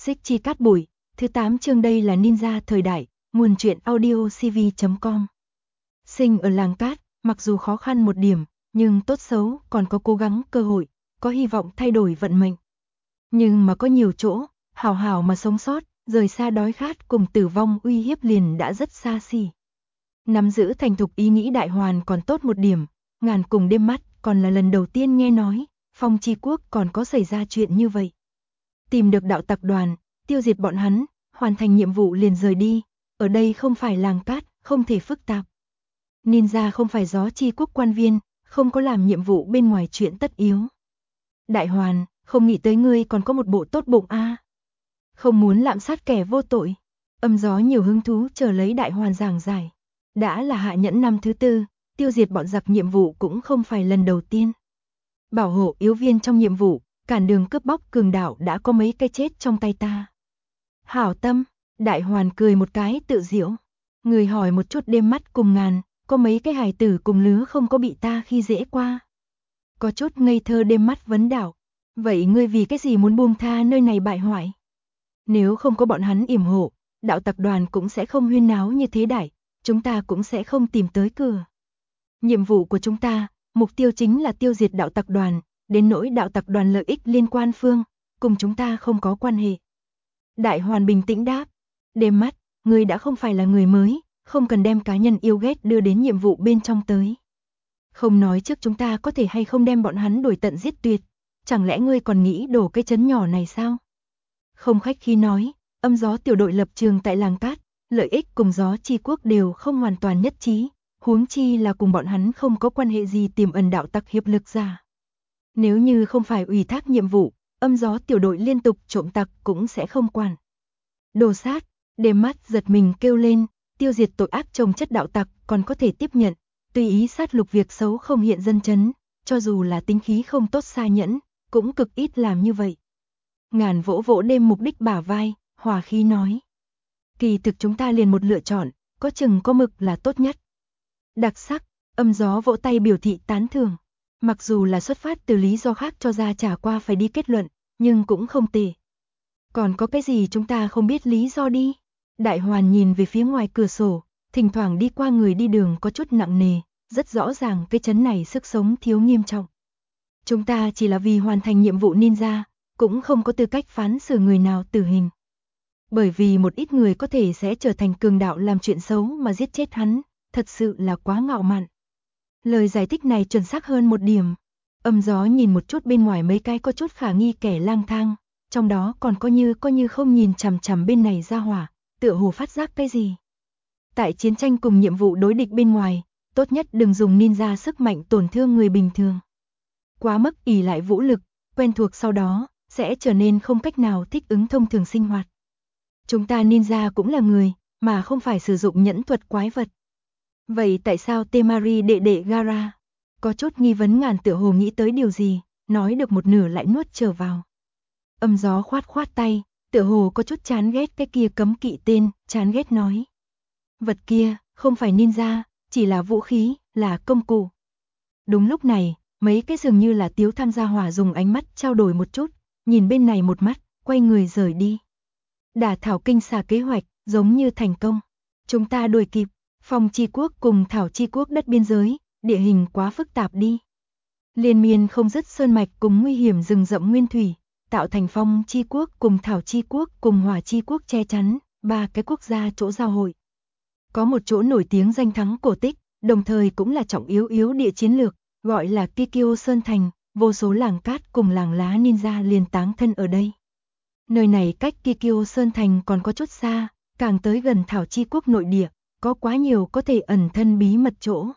Xích Chi Cát Bụi, thứ 8 chương. Đây là Ninja thời đại, nguồn truyện audio cv.com. Sinh ở làng cát, mặc dù khó khăn một điểm, nhưng tốt xấu còn có cố gắng cơ hội, có hy vọng thay đổi vận mệnh. Nhưng mà có nhiều chỗ, hảo hảo mà sống sót, rời xa đói khát cùng tử vong uy hiếp liền đã rất xa xỉ. Nắm giữ thành thục ý nghĩ Đại Hoàn còn tốt một điểm, ngàn cùng đêm mắt còn là lần đầu tiên nghe nói, Phong Chi Quốc còn có xảy ra chuyện như vậy. Tìm được đạo tặc đoàn, tiêu diệt bọn hắn, hoàn thành nhiệm vụ liền rời đi, ở đây không phải làng cát, không thể phức tạp. Ninja không phải Gió Chi Quốc quan viên, không có làm nhiệm vụ bên ngoài chuyện tất yếu. Đại Hoàn, không nghĩ tới ngươi còn có một bộ tốt bụng a. Không muốn lạm sát kẻ vô tội. Âm Gió nhiều hứng thú chờ lấy Đại Hoàn giảng giải. Đã là hạ nhẫn năm thứ 4, tiêu diệt bọn giặc nhiệm vụ cũng không phải lần đầu tiên. Bảo hộ yếu viên trong nhiệm vụ, cản đường cướp bóc cường đạo đã có mấy cái chết trong tay ta. Hảo tâm, Đại Hoàn cười một cái tự giễu. Người hỏi một chút đêm mắt cùng ngàn, có mấy cái hài tử cùng lứa không có bị ta khi dễ qua. Có chút ngây thơ đêm mắt vấn đạo. Vậy ngươi vì cái gì muốn buông tha nơi này bại hoại? Nếu không có bọn hắn yểm hộ, đạo tặc đoàn cũng sẽ không huyên náo như thế đại, chúng ta cũng sẽ không tìm tới cửa. Nhiệm vụ của chúng ta, mục tiêu chính là tiêu diệt đạo tặc đoàn, đến nỗi đạo tặc đoàn lợi ích liên quan phương, cùng chúng ta không có quan hệ. Đại Hoàn bình tĩnh đáp, đêm mắt, ngươi đã không phải là người mới, không cần đem cá nhân yêu ghét đưa đến nhiệm vụ bên trong tới. Không nói trước chúng ta có thể hay không đem bọn hắn đuổi tận giết tuyệt, chẳng lẽ ngươi còn nghĩ đổ cái trấn nhỏ này sao? Không khách khí nói, Âm Gió tiểu đội lập trường tại làng cát, lợi ích cùng Gió Chi Quốc đều không hoàn toàn nhất trí, huống chi là cùng bọn hắn không có quan hệ gì tiềm ẩn đạo tặc hiệp lực ra. Nếu như không phải ủy thác nhiệm vụ, Âm Gió tiểu đội liên tục trộm tặc cũng sẽ không quản. Đồ sát, đêm mắt giật mình kêu lên, tiêu diệt tội ác chồng chất đạo tặc còn có thể tiếp nhận, tùy ý sát lục việc xấu không hiện dân chấn, cho dù là tính khí không tốt xa nhẫn, cũng cực ít làm như vậy. Ngàn vỗ vỗ đêm mục đích bả vai, hòa khí nói. Kỳ thực chúng ta liền một lựa chọn, có chừng có mực là tốt nhất. Đặc sắc, Âm Gió vỗ tay biểu thị tán thưởng. Mặc dù là xuất phát từ lý do khác cho ra trả qua phải đi kết luận, nhưng cũng không tệ. Còn có cái gì chúng ta không biết lý do đi? Đại Hoàn nhìn về phía ngoài cửa sổ, thỉnh thoảng đi qua người đi đường có chút nặng nề, rất rõ ràng cái trấn này sức sống thiếu nghiêm trọng. Chúng ta chỉ là vì hoàn thành nhiệm vụ ninja, cũng không có tư cách phán xử người nào tử hình. Bởi vì một ít người có thể sẽ trở thành cường đạo làm chuyện xấu mà giết chết hắn, thật sự là quá ngạo mạn. Lời giải thích này chuẩn xác hơn một điểm. Âm Gió nhìn một chút bên ngoài mấy cái có chút khả nghi kẻ lang thang, trong đó còn có như không nhìn chằm chằm bên này ra hỏa, tựa hồ phát giác cái gì. Tại chiến tranh cùng nhiệm vụ đối địch bên ngoài, tốt nhất đừng dùng ninja sức mạnh tổn thương người bình thường. Quá mức ỷ lại vũ lực, quen thuộc sau đó, sẽ trở nên không cách nào thích ứng thông thường sinh hoạt. Chúng ta ninja cũng là người, mà không phải sử dụng nhẫn thuật quái vật. Vậy tại sao Temari đệ đệ Gara? Có chút nghi vấn ngàn tựa hồ nghĩ tới điều gì, nói được một nửa lại nuốt trở vào. Âm Gió khoát khoát tay, tựa hồ có chút chán ghét cái kia cấm kỵ tên, chán ghét nói. Vật kia, không phải ninja, chỉ là vũ khí, là công cụ. Đúng lúc này, mấy cái dường như là Tiếu tham gia hỏa dùng ánh mắt trao đổi một chút, nhìn bên này một mắt, quay người rời đi. Đả Thảo Kinh xà kế hoạch, giống như thành công. Chúng ta đuổi kịp, Phong Chi Quốc cùng Thảo Chi Quốc đất biên giới, địa hình quá phức tạp đi. Liên miên không dứt sơn mạch cùng nguy hiểm rừng rậm nguyên thủy, tạo thành Phong Chi Quốc cùng Thảo Chi Quốc cùng Hỏa Chi Quốc che chắn, 3 cái quốc gia chỗ giao hội. Có một chỗ nổi tiếng danh thắng cổ tích, đồng thời cũng là trọng yếu địa chiến lược, gọi là Kikyo Sơn Thành, vô số làng cát cùng làng lá ninja liền táng thân ở đây. Nơi này cách Kikyo Sơn Thành còn có chút xa, càng tới gần Thảo Chi Quốc nội địa, có quá nhiều có thể ẩn thân bí mật chỗ.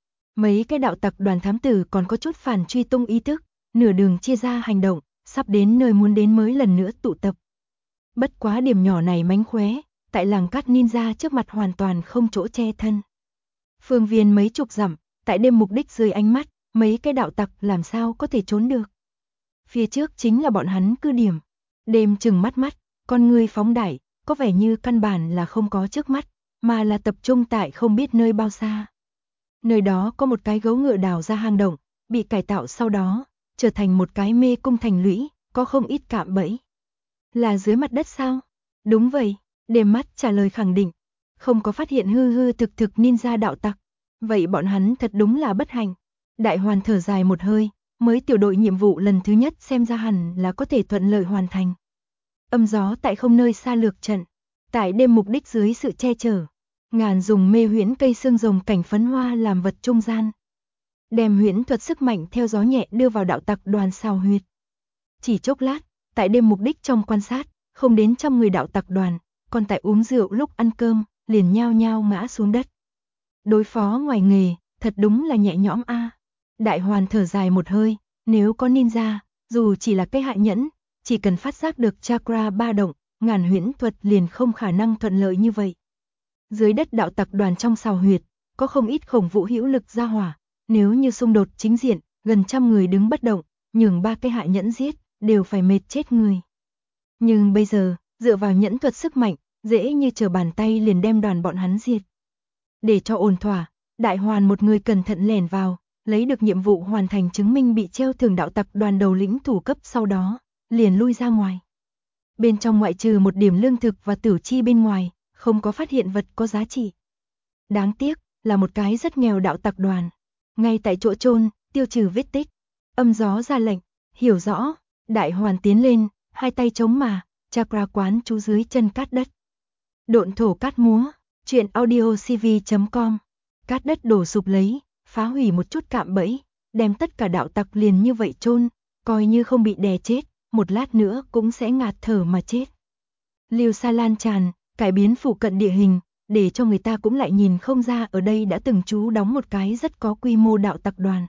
Mấy cái đạo tặc đoàn thám tử còn có chút phản truy tung ý thức, nửa đường chia ra hành động, sắp đến nơi muốn đến mới lần nữa tụ tập. Bất quá điểm nhỏ này mánh khóe, tại làng cát ninja trước mặt hoàn toàn không chỗ che thân. Phương viên mấy chục dặm, tại đêm mục đích dưới ánh mắt, mấy cái đạo tặc làm sao có thể trốn được. Phía trước chính là bọn hắn cứ điểm. Đêm chừng mắt, con ngươi phóng đại, có vẻ như căn bản là không có trước mắt, mà là tập trung tại không biết nơi bao xa. Nơi đó có một cái gấu ngựa đào ra hang động, bị cải tạo sau đó, trở thành một cái mê cung thành lũy, có không ít cạm bẫy. Là dưới mặt đất sao? Đúng vậy, Đêm Mắt trả lời khẳng định. Không có phát hiện hư hư thực thực ninja đạo tặc. Vậy bọn hắn thật đúng là bất hạnh. Đại Hoàn thở dài một hơi, mới tiểu đội nhiệm vụ lần thứ nhất xem ra hẳn là có thể thuận lợi hoàn thành. Âm gió tại không nơi xa lược trận. Tại đêm mục đích dưới sự che chở. Ngàn dùng mê huyễn cây xương rồng cảnh phấn hoa làm vật trung gian. Đem huyễn thuật sức mạnh theo gió nhẹ đưa vào đạo tặc đoàn xào huyệt. Chỉ chốc lát, tại đêm mục đích trong quan sát, không đến 100 người đạo tặc đoàn, còn tại uống rượu lúc ăn cơm, liền nhao nhao ngã xuống đất. Đối phó ngoài nghề, thật đúng là nhẹ nhõm a. Đại Hoàn thở dài một hơi, nếu có ninja, dù chỉ là cái hạ nhẫn, chỉ cần phát giác được chakra ba động, ngàn huyễn thuật liền không khả năng thuận lợi như vậy. Dưới đất đạo tặc đoàn trong xào huyệt, có không ít khổng vũ hữu lực ra hỏa, nếu như xung đột chính diện, gần 100 người đứng bất động, nhường 3 cái hạ nhẫn giết, đều phải mệt chết người. Nhưng bây giờ, dựa vào nhẫn thuật sức mạnh, dễ như trở bàn tay liền đem đoàn bọn hắn diệt. Để cho ổn thỏa, Đại Hoàn một người cẩn thận lẻn vào, lấy được nhiệm vụ hoàn thành chứng minh bị treo thưởng đạo tặc đoàn đầu lĩnh thủ cấp, sau đó liền lui ra ngoài. Bên trong ngoại trừ một điểm lương thực và tử chi bên ngoài, không có phát hiện vật có giá trị. Đáng tiếc, là một cái rất nghèo đạo tặc đoàn. Ngay tại chỗ chôn, tiêu trừ vết tích. Âm gió ra lệnh, hiểu rõ, Đại Hoàn tiến lên, hai tay chống mà, chakra quán chú dưới chân cát đất. Độn thổ cát múa, truyện audiocv.com. Cát đất đổ sụp lấy, phá hủy một chút cạm bẫy, đem tất cả đạo tặc liền như vậy chôn, coi như không bị đè chết, một lát nữa cũng sẽ ngạt thở mà chết. Lưu sa lan tràn, cải biến phụ cận địa hình, để cho người ta cũng lại nhìn không ra ở đây đã từng trú đóng một cái rất có quy mô đạo tặc đoàn.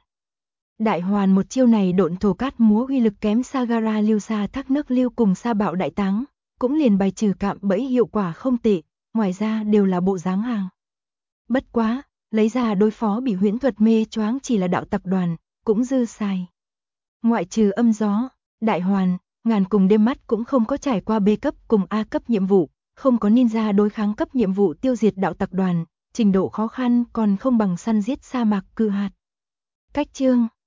Đại Hoàn một chiêu này độn thổ cát múa uy lực kém Sagara lưu sa thác nước lưu cùng sa bạo đại táng, cũng liền bài trừ cạm bẫy hiệu quả không tệ, ngoài ra đều là bộ dáng hàng. Bất quá, lấy ra đối phó bị huyễn thuật mê choáng chỉ là đạo tặc đoàn, cũng dư xài. Ngoại trừ âm gió, Đại Hoàn, Ngàn cùng Đêm Mắt cũng không có trải qua B cấp cùng A cấp nhiệm vụ, không có ninja đối kháng cấp nhiệm vụ tiêu diệt đạo tặc đoàn, trình độ khó khăn còn không bằng săn giết sa mạc cự hạt. Cách chương